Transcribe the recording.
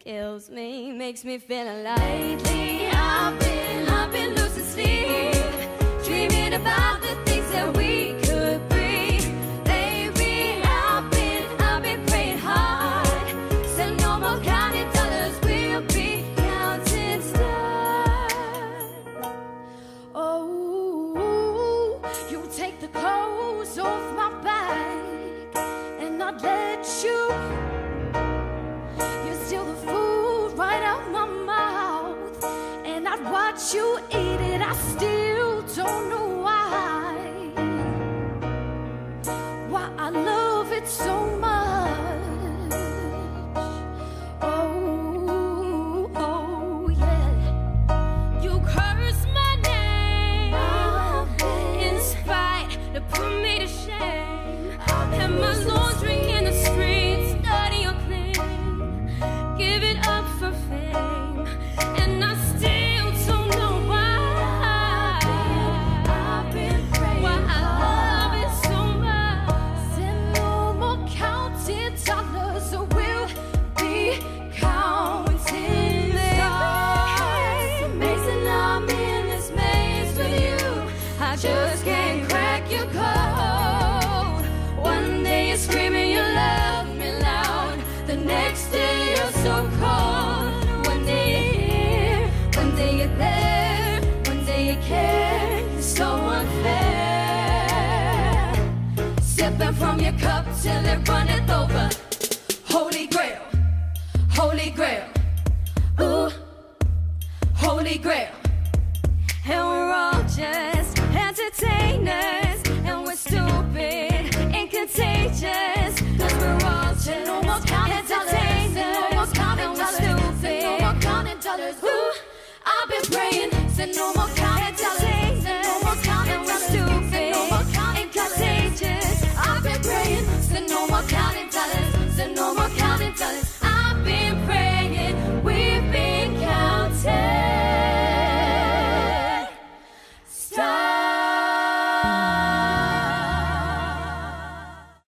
kills me, makes me feel alive. Lately I've been losing sleep, dreaming about the things that we could be. Lately I've been praying hard, so no more counting dollars, we'll be counting stars. Oh, you take the clothes off my back and I'd let you. Watch you eat it, I still don't know why I love it so much. Oh, oh yeah. You curse my name in spite to put me to shame. And my laundry in the streets, dirty or clean, give it up for fame. And I still just can't crack your code. One day you're screaming you love me loud, the next day you're so cold. One day you're here, one day you're there, one day you care. It's so unfair. Sipping from your cup till it runneth over. Holy grail, holy grail, ooh, holy grail. And we're all just entertainers, and we're stupid and contagious, 'cause we're all just entertainers, and we're stupid. No more counting dollars. Ooh, I've been praying, said no more counting.